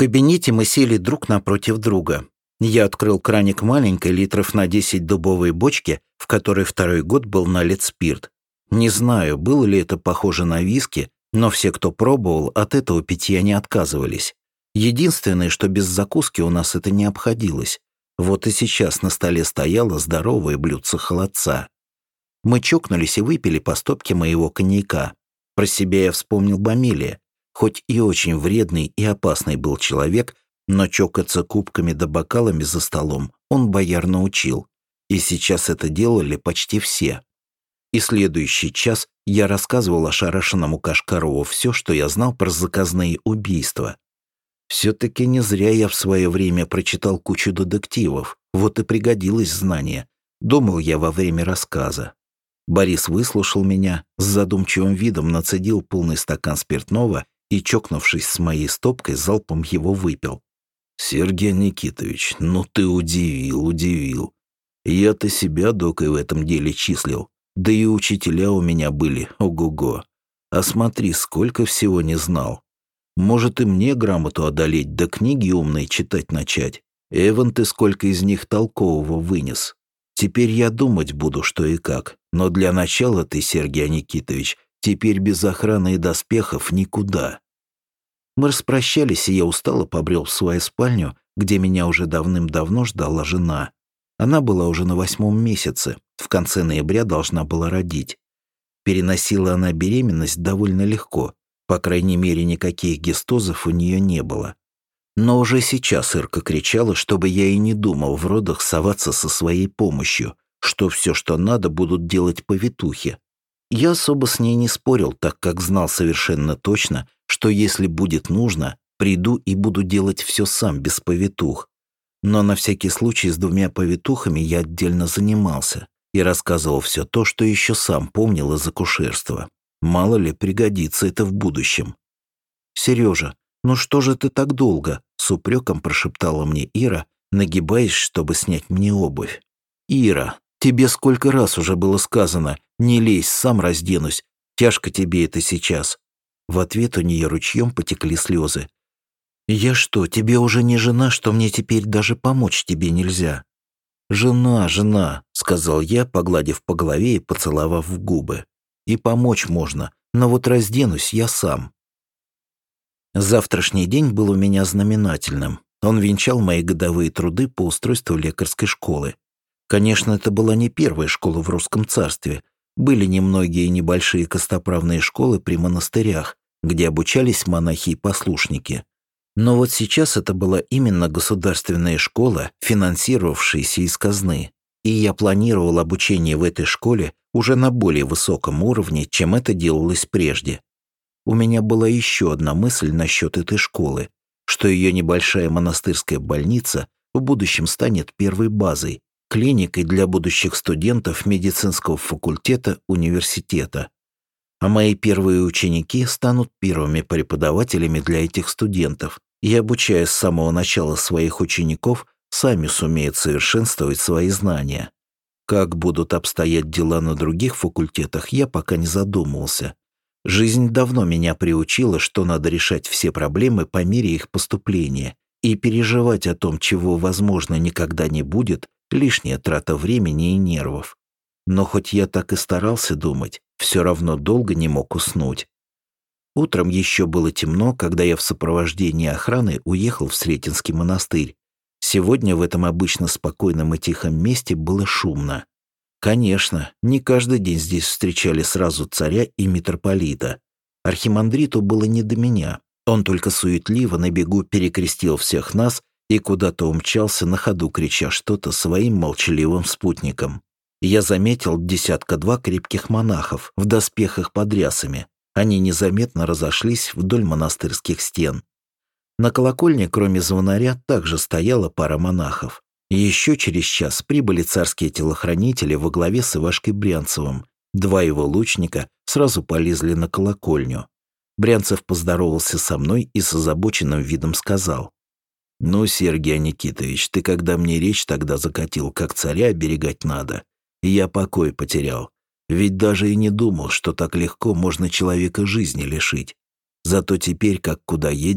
кабинете мы сели друг напротив друга. Я открыл краник маленькой, литров на 10 дубовой бочки, в которой второй год был налит спирт. Не знаю, было ли это похоже на виски, но все, кто пробовал, от этого питья не отказывались. Единственное, что без закуски у нас это не обходилось. Вот и сейчас на столе стояло здоровое блюдце холодца. Мы чокнулись и выпили по стопке моего коньяка. Про себя я вспомнил Бамилия. Хоть и очень вредный и опасный был человек, но чокаться кубками да бокалами за столом он бояр научил. И сейчас это делали почти все. И следующий час я рассказывал ошарашенному Кашкарову все, что я знал про заказные убийства. Все-таки не зря я в свое время прочитал кучу детективов, вот и пригодилось знание, думал я во время рассказа. Борис выслушал меня, с задумчивым видом нацедил полный стакан спиртного и, чокнувшись с моей стопкой, залпом его выпил. «Сергей Никитович, ну ты удивил. Я-то себя докой в этом деле числил, да и учителя у меня были, ого-го. А смотри, сколько всего не знал. Может и мне грамоту одолеть, да книги умные читать начать. Эван ты сколько из них толкового вынес. Теперь я думать буду, что и как. Но для начала ты, Сергей Никитович, теперь без охраны и доспехов никуда». Мы распрощались, и я устало побрел в свою спальню, где меня уже давным-давно ждала жена. Она была уже на 8-м месяце, в конце ноября должна была родить. Переносила она беременность довольно легко, по крайней мере, никаких гистозов у нее не было. Но уже сейчас Ирка кричала, чтобы я и не думал в родах соваться со своей помощью, что все, что надо, будут делать повитухи. Я особо с ней не спорил, так как знал совершенно точно, что если будет нужно, приду и буду делать все сам, без повитух. Но на всякий случай с 2 повитухами я отдельно занимался и рассказывал все то, что еще сам помнил из акушерства. Мало ли, пригодится это в будущем. «Сережа, ну что же ты так долго?» — с упреком прошептала мне Ира, нагибаясь, чтобы снять мне обувь. «Ира, тебе сколько раз уже было сказано, не лезь, сам разденусь, тяжко тебе это сейчас». В ответ у нее ручьем потекли слезы. «Я что, тебе уже не жена, что мне теперь даже помочь тебе нельзя?» «Жена», — сказал я, погладив по голове и поцеловав в губы. «И помочь можно, но вот разденусь я сам». Завтрашний день был у меня знаменательным. Он венчал мои годовые труды по устройству лекарской школы. Конечно, это была не первая школа в русском царстве. Были немногие небольшие костоправные школы при монастырях, где обучались монахи и послушники. Но вот сейчас это была именно государственная школа, финансировавшаяся из казны. И я планировал обучение в этой школе уже на более высоком уровне, чем это делалось прежде. У меня была еще одна мысль насчет этой школы, что ее небольшая монастырская больница в будущем станет первой базой, клиникой для будущих студентов медицинского факультета университета. А мои первые ученики станут первыми преподавателями для этих студентов и, обучая с самого начала своих учеников, сами сумеют совершенствовать свои знания. Как будут обстоять дела на других факультетах, я пока не задумывался. Жизнь давно меня приучила, что надо решать все проблемы по мере их поступления, и переживать о том, чего, возможно, никогда не будет, лишняя трата времени и нервов. Но хоть я так и старался думать, все равно долго не мог уснуть. Утром еще было темно, когда я в сопровождении охраны уехал в Сретенский монастырь. Сегодня в этом обычно спокойном и тихом месте было шумно. Конечно, не каждый день здесь встречали сразу царя и митрополита. Архимандриту было не до меня. Он только суетливо на бегу перекрестил всех нас и куда-то умчался на ходу, крича что-то своим молчаливым спутникам. Я заметил 1-2 крепких монахов в доспехах под рясами. Они незаметно разошлись вдоль монастырских стен. На колокольне, кроме звонаря, также стояла пара монахов. Еще через час прибыли царские телохранители во главе с Ивашкой Брянцевым. 2 его лучника сразу полезли на колокольню. Брянцев поздоровался со мной и с озабоченным видом сказал: «Ну, Сергей Никитович, ты когда мне речь тогда закатил, как царя оберегать надо, и я покой потерял. Ведь даже и не думал, что так легко можно человека жизни лишить. Зато теперь, как куда едем,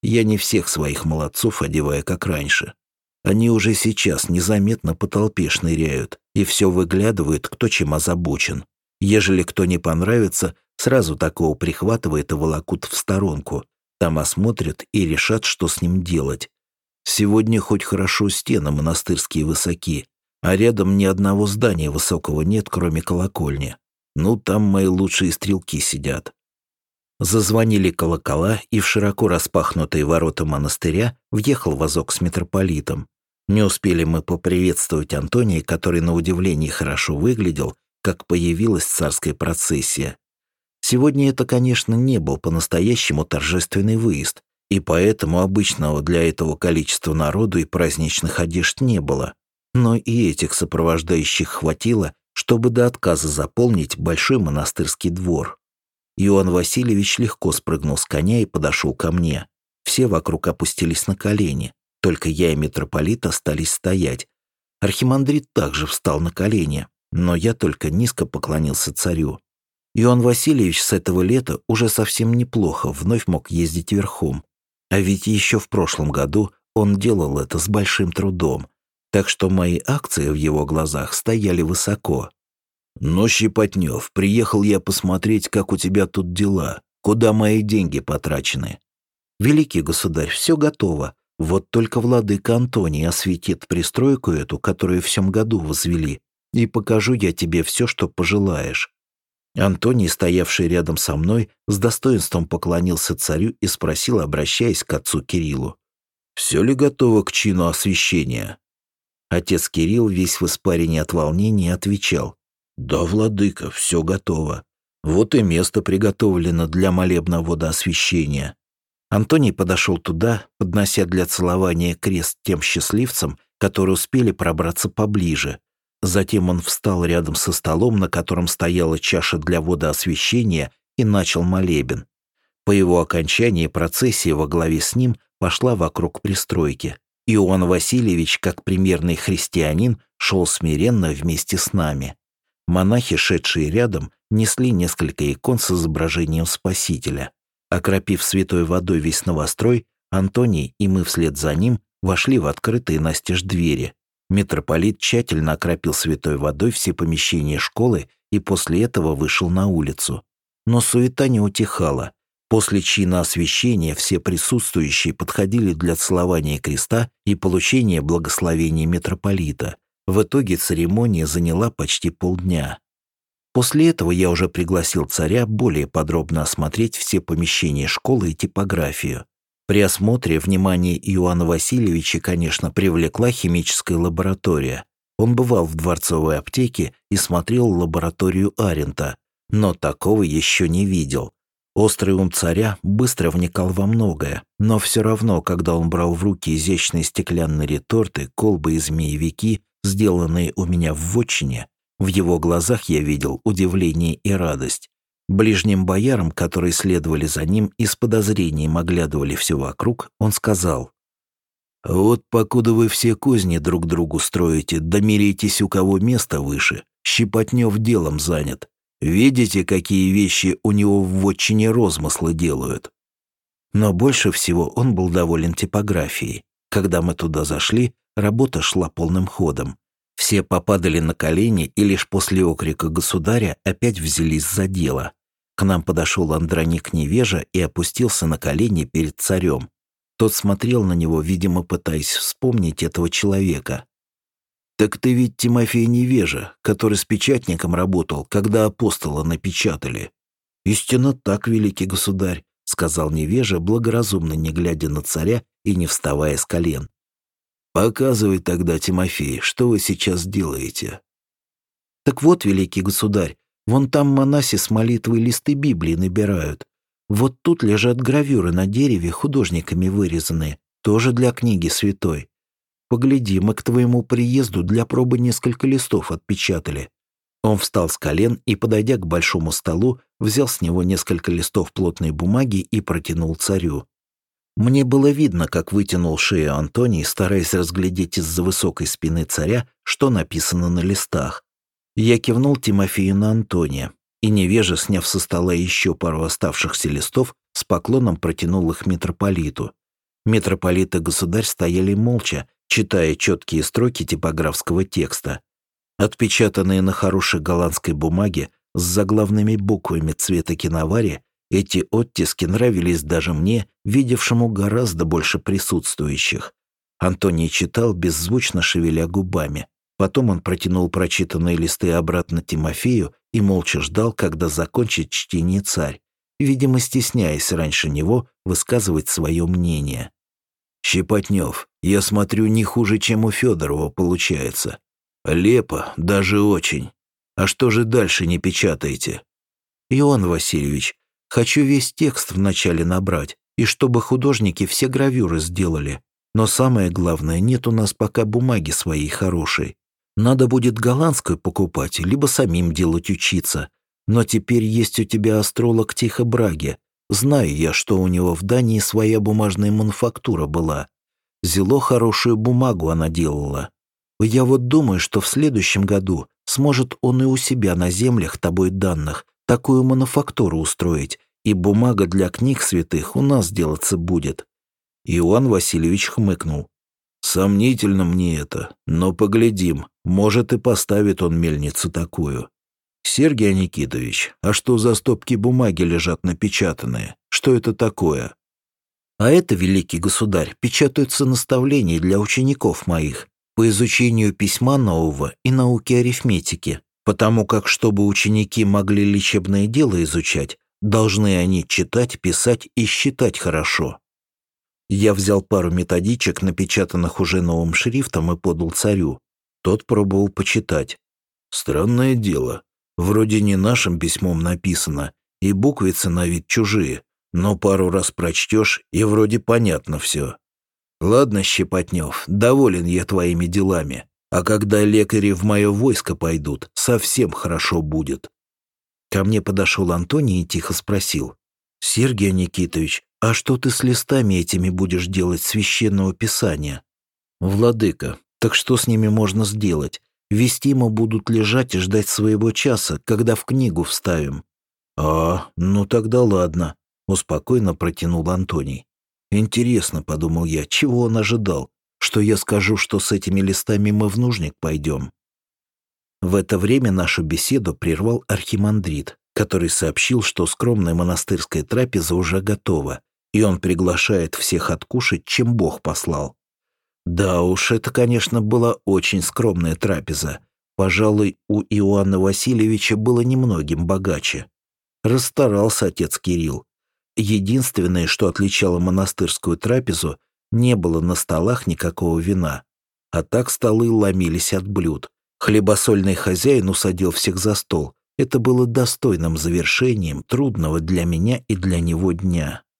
Я не всех своих молодцов одеваю, как раньше. Они уже сейчас незаметно по толпе шныряют и все выглядывают, кто чем озабочен. Ежели кто не понравится, сразу такого прихватывает и волокут в сторонку. Там осмотрят и решат, что с ним делать. Сегодня хоть хорошо стены монастырские высоки, а рядом ни одного здания высокого нет, кроме колокольни. Ну, там мои лучшие стрелки сидят. Зазвонили колокола, и в широко распахнутые ворота монастыря въехал вазок с митрополитом. Не успели мы поприветствовать Антония, который на удивление хорошо выглядел, как появилась царская процессия. Сегодня это, конечно, не был по-настоящему торжественный выезд, и поэтому обычного для этого количества народу и праздничных одежд не было. Но и этих сопровождающих хватило, чтобы до отказа заполнить большой монастырский двор. Иоанн Васильевич легко спрыгнул с коня и подошел ко мне. Все вокруг опустились на колени, только я и митрополит остались стоять. Архимандрит также встал на колени, но я только низко поклонился царю. Иоанн Васильевич с этого лета уже совсем неплохо вновь мог ездить верхом. А ведь еще в прошлом году он делал это с большим трудом, так что мои акции в его глазах стояли высоко. «Ну, Щепотнев, приехал я посмотреть, как у тебя тут дела, куда мои деньги потрачены». «Великий государь, все готово. Вот только владыка Антоний осветит пристройку эту, которую в сём году возвели, и покажу я тебе все, что пожелаешь». Антоний, стоявший рядом со мной, с достоинством поклонился царю и спросил, обращаясь к отцу Кириллу: «Все ли готово к чину освящения?» Отец Кирилл, весь в испарении от волнения, отвечал: «Да, владыка, все готово. Вот и место приготовлено для молебного водоосвящения». Антоний подошел туда, поднося для целования крест тем счастливцам, которые успели пробраться поближе. Затем он встал рядом со столом, на котором стояла чаша для водоосвящения, и начал молебен. По его окончании процессия во главе с ним пошла вокруг пристройки. Иоанн Васильевич, как примерный христианин, шел смиренно вместе с нами. Монахи, шедшие рядом, несли несколько икон с изображением Спасителя. Окропив святой водой весь новострой, Антоний и мы вслед за ним вошли в открытые настежь двери. Митрополит тщательно окропил святой водой все помещения школы и после этого вышел на улицу. Но суета не утихала. После чина освящения все присутствующие подходили для целования креста и получения благословения митрополита. В итоге церемония заняла почти полдня. После этого я уже пригласил царя более подробно осмотреть все помещения школы и типографию. При осмотре внимание Иоанна Васильевича, конечно, привлекла химическая лаборатория. Он бывал в дворцовой аптеке и смотрел лабораторию Арента, но такого еще не видел. Острый ум царя быстро вникал во многое, но все равно, когда он брал в руки изящные стеклянные реторты, колбы и змеевики, сделанные у меня в вотчине, в его глазах я видел удивление и радость. Ближним боярам, которые следовали за ним и с подозрением оглядывали все вокруг, он сказал: «Вот покуда вы все козни друг другу строите, да меряйтесь, у кого место выше, Щепотнев делом занят. Видите, какие вещи у него в вотчине розмыслы делают?» Но больше всего он был доволен типографией. Когда мы туда зашли, работа шла полным ходом. Все попадали на колени и лишь после окрика государя опять взялись за дело. К нам подошел Андроник Невежа и опустился на колени перед царем. Тот смотрел на него, видимо, пытаясь вспомнить этого человека. «Так ты ведь Тимофей Невежа, который с печатником работал, когда апостола напечатали». «Истинно так, великий государь», — сказал Невежа, благоразумно не глядя на царя и не вставая с колен. «Показывай тогда, Тимофей, что вы сейчас делаете». «Так вот, великий государь, вон там монаси с молитвой листы Библии набирают. Вот тут лежат гравюры на дереве, художниками вырезанные, тоже для книги святой. Погляди, мы к твоему приезду для пробы несколько листов отпечатали». Он встал с колен и, подойдя к большому столу, взял с него несколько листов плотной бумаги и протянул царю. Мне было видно, как вытянул шею Антоний, стараясь разглядеть из-за высокой спины царя, что написано на листах. Я кивнул Тимофею на Антония, и Невежа, сняв со стола еще пару оставшихся листов, с поклоном протянул их митрополиту. Митрополит и государь стояли молча, читая четкие строки типографского текста. Отпечатанные на хорошей голландской бумаге с заглавными буквами цвета киновари, эти оттиски нравились даже мне, видевшему гораздо больше присутствующих. Антоний читал, беззвучно шевеля губами. Потом он протянул прочитанные листы обратно Тимофею и молча ждал, когда закончит чтение царь, видимо, стесняясь раньше него высказывать свое мнение. «Щепотнев, я смотрю, не хуже, чем у Федорова получается. Лепо, даже очень. А что же дальше не печатаете?» «Иоанн Васильевич, хочу весь текст вначале набрать, и чтобы художники все гравюры сделали. Но самое главное, нет у нас пока бумаги своей хорошей. Надо будет голландскую покупать, либо самим делать учиться. Но теперь есть у тебя астролог Тихо Браге. Знаю я, что у него в Дании своя бумажная мануфактура была. Зело хорошую бумагу она делала. Я вот думаю, что в следующем году сможет он и у себя на землях тобой данных такую мануфактуру устроить, и бумага для книг святых у нас делаться будет». Иоанн Васильевич хмыкнул. «Сомнительно мне это, но поглядим, может, и поставит он мельницу такую. Сергей Никитович, а что за стопки бумаги лежат напечатанные? Что это такое?» «А это, великий государь, печатаются наставления для учеников моих по изучению письма нового и науки арифметики, потому как, чтобы ученики могли лечебное дело изучать, должны они читать, писать и считать хорошо». Я взял пару методичек, напечатанных уже новым шрифтом, и подал царю. Тот пробовал почитать. «Странное дело. Вроде не нашим письмом написано, и буквицы на вид чужие, но пару раз прочтешь, и вроде понятно все. Ладно, Щепотнев, доволен я твоими делами, а когда лекари в мое войско пойдут, совсем хорошо будет». Ко мне подошел Антоний и тихо спросил: «Сергей Никитович, а что ты с листами этими будешь делать священного писания?» «Владыка, так что с ними можно сделать? Вестимо будут лежать и ждать своего часа, когда в книгу вставим». «А, ну тогда ладно», — успокойно протянул Антоний. «Интересно», — подумал я, — чего он ожидал? Что я скажу, что с этими листами мы в нужник пойдем? В это время нашу беседу прервал архимандрит, который сообщил, что скромная монастырская трапеза уже готова, и он приглашает всех откушать, чем Бог послал. Да уж, это, конечно, была очень скромная трапеза. Пожалуй, у Иоанна Васильевича было немногим богаче. Расстарался отец Кирилл. Единственное, что отличало монастырскую трапезу, не было на столах никакого вина. А так столы ломились от блюд. Хлебосольный хозяин усадил всех за стол. Это было достойным завершением трудного для меня и для него дня.